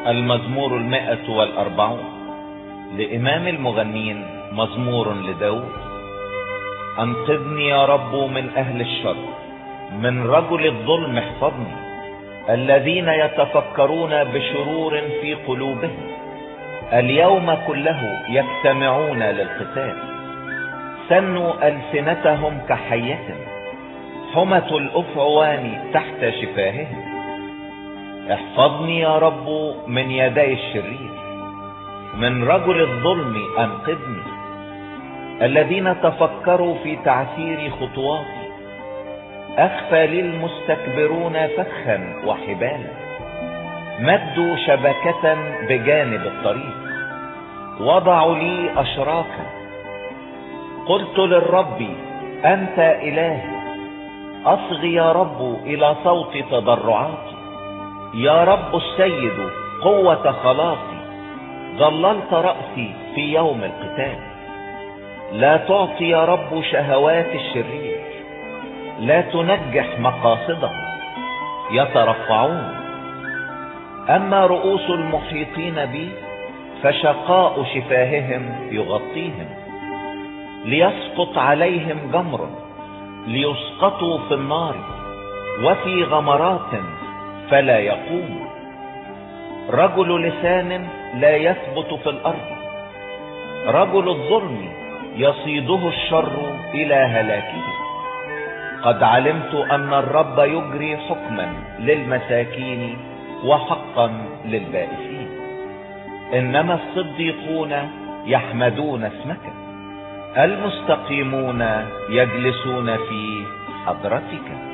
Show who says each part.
Speaker 1: المزمور 140 لإمام المغنين، مزمور لداود. أنقذني يا رب من أهل الشر، من رجل الظلم احفظني، الذين يتفكرون بشرور في قلوبهم، اليوم كله يجتمعون للقتال. سنوا ألسنتهم كحية، حمة الأفعوان تحت شفاههم. احفظني يا رب من يدي الشرير، من رجل الظلم أنقذني، الذين تفكروا في تعثير خطواتي. أخفى لي المستكبرون فخا وحبالا، مدوا شبكة بجانب الطريق، وضعوا لي أشراكا. قلت للرب أنت إلهي، أصغي يا رب إلى صوت تضرعاتي. يا رب السيد قوة خلاصي، ظللت رأسي في يوم القتال. لا تعطي يا رب شهوات الشرير، لا تنجح مقاصدهم، يترفعون. أما رؤوس المحيطين بي فشقاء شفاههم يغطيهم، ليسقط عليهم جمر، ليسقطوا في النار وفي غمرات فلا يقوم. رجل لسان لا يثبت في الأرض، رجل الظلم يصيده الشر إلى هلاكه. قد علمت أن الرب يجري حكما للمساكين وحقا للبائسين، إنما الصديقون يحمدون اسمك، المستقيمون يجلسون في حضرتك.